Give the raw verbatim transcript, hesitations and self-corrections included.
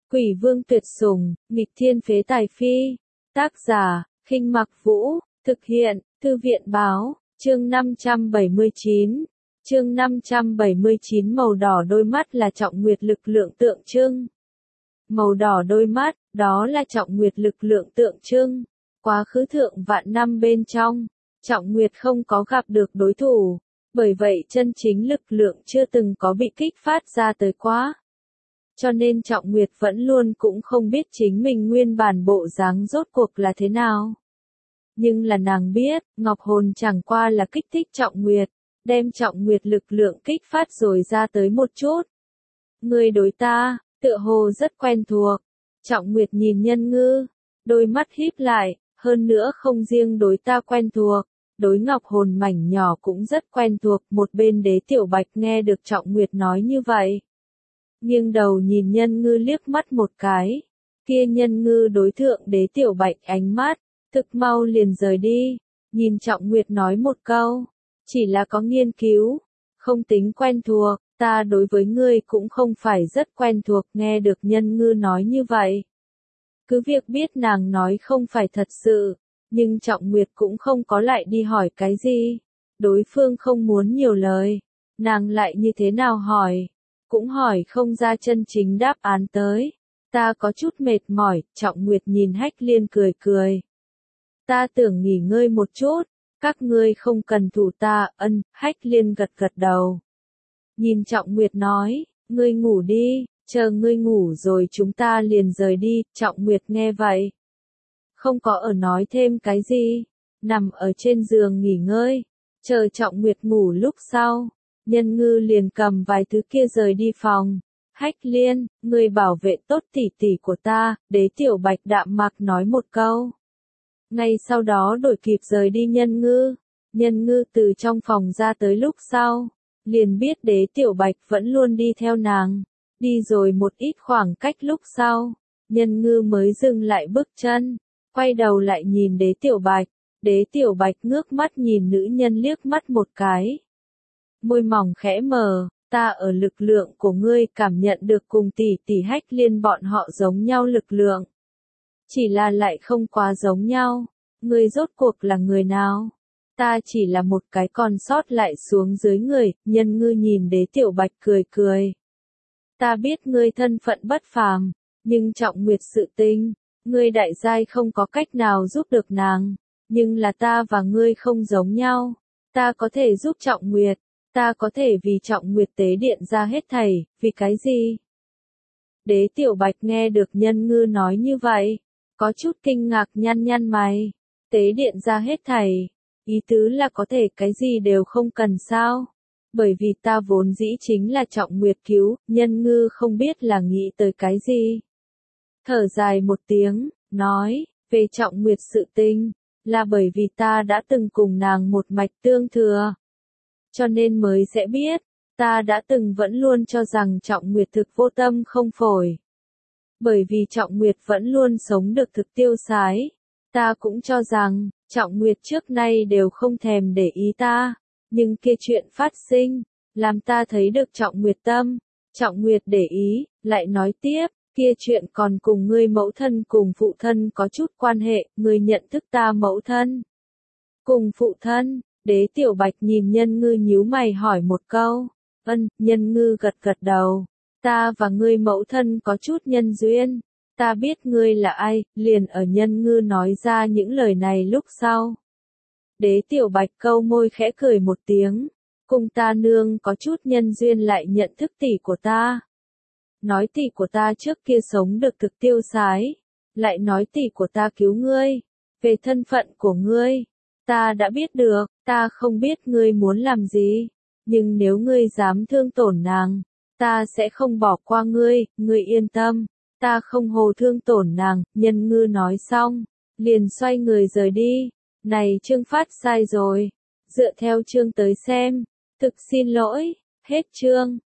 Quỷ vương tuyệt sủng, nghịch thiên phế tài phi. Tác giả, Khinh Mặc Vũ, thực hiện, Thư viện báo, chương năm trăm bảy mươi chín. Chương năm trăm bảy mươi chín màu đỏ đôi mắt là Trọng Nguyệt lực lượng tượng trưng. Màu đỏ đôi mắt, đó là Trọng Nguyệt lực lượng tượng trưng. Quá khứ thượng vạn năm bên trong, Trọng Nguyệt không có gặp được đối thủ, bởi vậy chân chính lực lượng chưa từng có bị kích phát ra tới quá. Cho nên Trọng Nguyệt vẫn luôn cũng không biết chính mình nguyên bản bộ dáng rốt cuộc là thế nào. Nhưng là nàng biết, Ngọc Hồn chẳng qua là kích thích Trọng Nguyệt, đem Trọng Nguyệt lực lượng kích phát rồi ra tới một chút. Người đối ta, tựa hồ rất quen thuộc. Trọng Nguyệt nhìn Nhân Ngư, đôi mắt híp lại, hơn nữa không riêng đối ta quen thuộc, đối Ngọc Hồn mảnh nhỏ cũng rất quen thuộc. Một bên Đế Tiểu Bạch nghe được Trọng Nguyệt nói như vậy, nghiêng đầu nhìn Nhân Ngư liếc mắt một cái. Kia Nhân Ngư đối thượng Đế Tiểu Bạch ánh mắt, thực mau liền rời đi, nhìn Trọng Nguyệt nói một câu, chỉ là có nghiên cứu, không tính quen thuộc, ta đối với ngươi cũng không phải rất quen thuộc. Nghe được Nhân Ngư nói như vậy, cứ việc biết nàng nói không phải thật sự, nhưng Trọng Nguyệt cũng không có lại đi hỏi cái gì. Đối phương không muốn nhiều lời, nàng lại như thế nào hỏi, cũng hỏi không ra chân chính đáp án tới. Ta có chút mệt mỏi, Trọng Nguyệt nhìn Hách Liên cười cười. Ta tưởng nghỉ ngơi một chút, các ngươi không cần thủ ta. Ân, Hách Liên gật gật đầu. Nhìn Trọng Nguyệt nói, ngươi ngủ đi, chờ ngươi ngủ rồi chúng ta liền rời đi. Trọng Nguyệt nghe vậy, không có ở nói thêm cái gì, nằm ở trên giường nghỉ ngơi, chờ Trọng Nguyệt ngủ. Lúc sau, Nhân Ngư liền cầm vài thứ kia rời đi phòng. Hách Liên, ngươi bảo vệ tốt tỷ tỷ của ta, Đế Tiểu Bạch đạm mạc nói một câu. Ngay sau đó đổi kịp rời đi Nhân Ngư. Nhân Ngư từ trong phòng ra tới lúc sau, liền biết Đế Tiểu Bạch vẫn luôn đi theo nàng. Đi rồi một ít khoảng cách lúc sau, Nhân Ngư mới dừng lại bước chân, quay đầu lại nhìn Đế Tiểu Bạch. Đế Tiểu Bạch ngước mắt nhìn nữ nhân liếc mắt một cái. Môi mỏng khẽ mở, ta ở lực lượng của ngươi cảm nhận được cùng tỷ tỷ Hách Liên bọn họ giống nhau lực lượng. Chỉ là lại không quá giống nhau. Ngươi rốt cuộc là người nào? Ta chỉ là một cái còn sót lại xuống dưới người. Nhân Ngư nhìn Đế Tiểu Bạch cười cười. Ta biết ngươi thân phận bất phàm, nhưng Trọng Nguyệt sự tình, ngươi đại giai không có cách nào giúp được nàng. Nhưng là ta và ngươi không giống nhau. Ta có thể giúp Trọng Nguyệt. Ta có thể vì Trọng Nguyệt tế điện ra hết thảy. Vì cái gì? Đế Tiểu Bạch nghe được Nhân Ngư nói như vậy, có chút kinh ngạc, nhăn nhăn mày. Tế điện ra hết thảy, ý tứ là có thể cái gì đều không cần sao? Bởi vì ta vốn dĩ chính là Trọng Nguyệt cứu. Nhân Ngư không biết là nghĩ tới cái gì. Thở dài một tiếng, nói, về Trọng Nguyệt sự tình, là bởi vì ta đã từng cùng nàng một mạch tương thừa. Cho nên mới sẽ biết, ta đã từng vẫn luôn cho rằng Trọng Nguyệt thực vô tâm không phổi. Bởi vì Trọng Nguyệt vẫn luôn sống được thực tiêu sái. Ta cũng cho rằng, Trọng Nguyệt trước nay đều không thèm để ý ta. Nhưng kia chuyện phát sinh, làm ta thấy được Trọng Nguyệt tâm. Trọng Nguyệt để ý, lại nói tiếp, kia chuyện còn cùng ngươi mẫu thân cùng phụ thân có chút quan hệ. Ngươi nhận thức ta mẫu thân cùng phụ thân? Đế Tiểu Bạch nhìn Nhân Ngư nhíu mày hỏi một câu. Ân, Nhân Ngư gật gật đầu. Ta và ngươi mẫu thân có chút nhân duyên. Ta biết ngươi là ai. Liền ở Nhân Ngư nói ra những lời này lúc sau, Đế Tiểu Bạch câu môi khẽ cười một tiếng. Cùng ta nương có chút nhân duyên lại nhận thức tỷ của ta. Nói tỷ của ta trước kia sống được thực tiêu sái. Lại nói tỷ của ta cứu ngươi. Về thân phận của ngươi, ta đã biết được. Ta không biết ngươi muốn làm gì, nhưng nếu ngươi dám thương tổn nàng, ta sẽ không bỏ qua ngươi. Ngươi yên tâm, ta không hồ thương tổn nàng. Nhân Ngư nói xong, liền xoay người rời đi. Này chương phát sai rồi, dựa theo chương tới xem. Thực xin lỗi, hết chương.